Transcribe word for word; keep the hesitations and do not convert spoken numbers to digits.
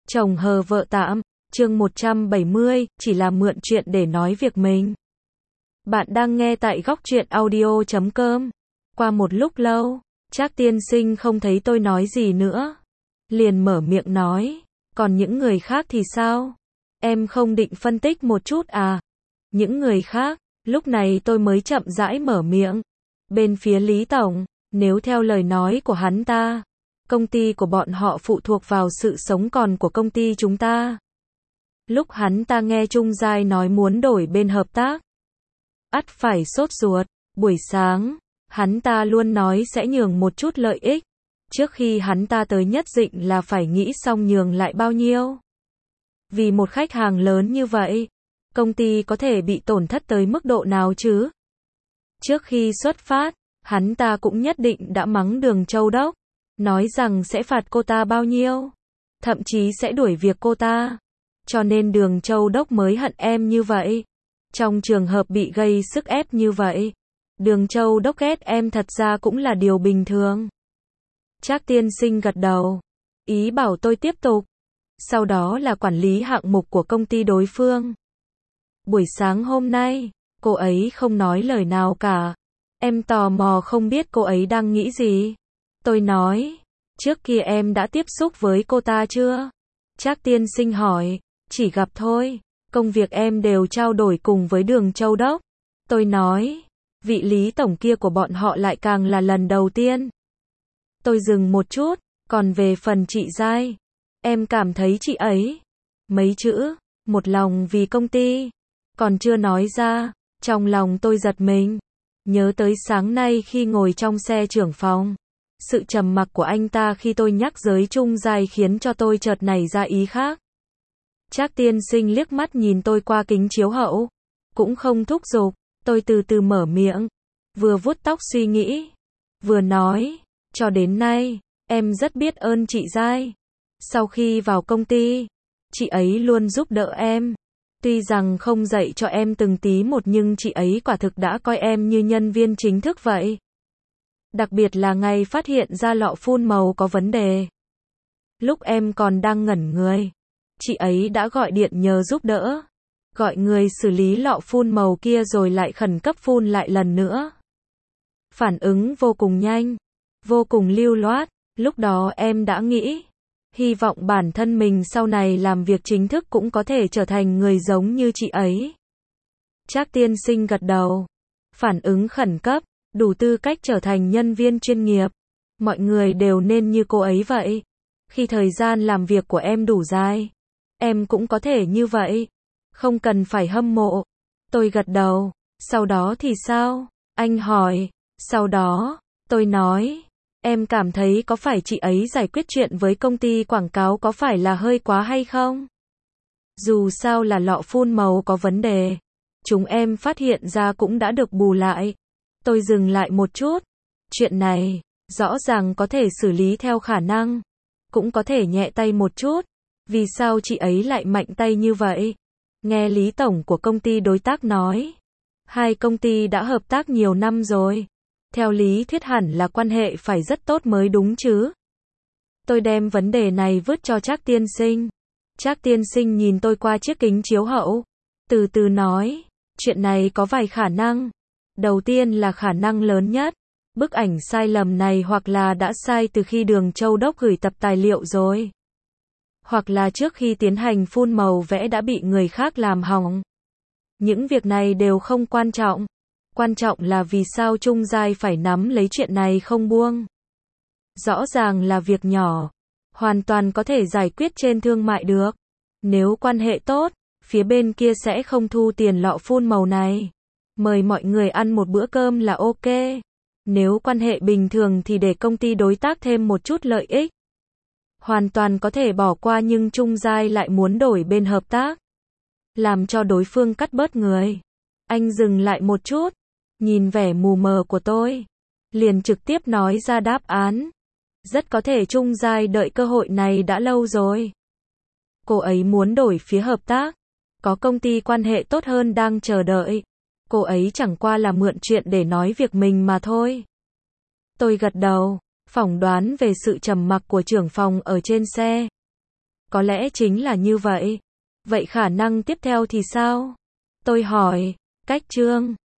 Chồng hờ vợ tạm, chương một trăm bảy mươi, chỉ là mượn chuyện để nói việc mình. Bạn đang nghe tại góc truyện audio chấm com. Qua một lúc lâu, Trác tiên sinh không thấy tôi nói gì nữa. Liền mở miệng nói, còn những người khác thì sao? Em không định phân tích một chút à? Những người khác, lúc này tôi mới chậm rãi mở miệng. Bên phía Lý Tổng, nếu theo lời nói của hắn ta, công ty của bọn họ phụ thuộc vào sự sống còn của công ty chúng ta. Lúc hắn ta nghe Trung Giai nói muốn đổi bên hợp tác, ắt phải sốt ruột. Buổi sáng, hắn ta luôn nói sẽ nhường một chút lợi ích. Trước khi hắn ta tới nhất định là phải nghĩ xong nhường lại bao nhiêu. Vì một khách hàng lớn như vậy, công ty có thể bị tổn thất tới mức độ nào chứ? Trước khi xuất phát, hắn ta cũng nhất định đã mắng Đường Châu Đốc, nói rằng sẽ phạt cô ta bao nhiêu, thậm chí sẽ đuổi việc cô ta. Cho nên Đường Châu Đốc mới hận em như vậy. Trong trường hợp bị gây sức ép như vậy, Đường Châu Đốc ghét em thật ra cũng là điều bình thường. Trác tiên sinh gật đầu, ý bảo tôi tiếp tục. Sau đó là quản lý hạng mục của công ty đối phương. Buổi sáng hôm nay, cô ấy không nói lời nào cả. Em tò mò không biết cô ấy đang nghĩ gì. Tôi nói, trước kia em đã tiếp xúc với cô ta chưa? Trác tiên sinh hỏi, chỉ gặp thôi, công việc em đều trao đổi cùng với Đường Châu Đốc. Tôi nói, vị Lý Tổng kia của bọn họ lại càng là lần đầu tiên. Tôi dừng một chút, còn về phần chị Giai, em cảm thấy chị ấy, mấy chữ, một lòng vì công ty, còn chưa nói ra, trong lòng tôi giật mình. Nhớ tới sáng nay khi ngồi trong xe trưởng phòng, sự trầm mặc của anh ta khi tôi nhắc giới Trung Giai khiến cho tôi chợt nảy ra ý khác. Trác tiên sinh liếc mắt nhìn tôi qua kính chiếu hậu, cũng không thúc giục, tôi từ từ mở miệng, vừa vuốt tóc suy nghĩ, vừa nói, cho đến nay, em rất biết ơn chị Giai. Sau khi vào công ty, chị ấy luôn giúp đỡ em. Tuy rằng không dạy cho em từng tí một nhưng chị ấy quả thực đã coi em như nhân viên chính thức vậy. Đặc biệt là ngày phát hiện ra lọ phun màu có vấn đề. Lúc em còn đang ngẩn người, chị ấy đã gọi điện nhờ giúp đỡ, gọi người xử lý lọ phun màu kia rồi lại khẩn cấp phun lại lần nữa. Phản ứng vô cùng nhanh, vô cùng lưu loát. Lúc đó em đã nghĩ, hy vọng bản thân mình sau này làm việc chính thức cũng có thể trở thành người giống như chị ấy. Trác tiên sinh gật đầu. Phản ứng khẩn cấp, đủ tư cách trở thành nhân viên chuyên nghiệp. Mọi người đều nên như cô ấy vậy. Khi thời gian làm việc của em đủ dài, em cũng có thể như vậy. Không cần phải hâm mộ. Tôi gật đầu. Sau đó thì sao? Anh hỏi. Sau đó, tôi nói, em cảm thấy có phải chị ấy giải quyết chuyện với công ty quảng cáo có phải là hơi quá hay không? Dù sao là lọ phun màu có vấn đề, chúng em phát hiện ra cũng đã được bù lại. Tôi dừng lại một chút. Chuyện này, rõ ràng có thể xử lý theo khả năng, cũng có thể nhẹ tay một chút. Vì sao chị ấy lại mạnh tay như vậy? Nghe Lý Tổng của công ty đối tác nói, hai công ty đã hợp tác nhiều năm rồi. Theo lý thuyết hẳn là quan hệ phải rất tốt mới đúng chứ. Tôi đem vấn đề này vứt cho Trác tiên sinh. Trác tiên sinh nhìn tôi qua chiếc kính chiếu hậu, từ từ nói, chuyện này có vài khả năng. Đầu tiên là khả năng lớn nhất, bức ảnh sai lầm này hoặc là đã sai từ khi Đường Châu Đốc gửi tập tài liệu rồi, hoặc là trước khi tiến hành phun màu vẽ đã bị người khác làm hỏng. Những việc này đều không quan trọng. Quan trọng là vì sao Trung Giai phải nắm lấy chuyện này không buông. Rõ ràng là việc nhỏ, hoàn toàn có thể giải quyết trên thương mại được. Nếu quan hệ tốt, phía bên kia sẽ không thu tiền lọ phun màu này. Mời mọi người ăn một bữa cơm là ok. Nếu quan hệ bình thường thì để công ty đối tác thêm một chút lợi ích, hoàn toàn có thể bỏ qua, nhưng Trung Giai lại muốn đổi bên hợp tác, làm cho đối phương cắt bớt người. Anh dừng lại một chút, nhìn vẻ mù mờ của tôi, liền trực tiếp nói ra đáp án. Rất có thể Trung Giai đợi cơ hội này đã lâu rồi. Cô ấy muốn đổi phía hợp tác, có công ty quan hệ tốt hơn đang chờ đợi. Cô ấy chẳng qua là mượn chuyện để nói việc mình mà thôi. Tôi gật đầu, phỏng đoán về sự trầm mặc của trưởng phòng ở trên xe. Có lẽ chính là như vậy. Vậy khả năng tiếp theo thì sao? Tôi hỏi. Cách Trương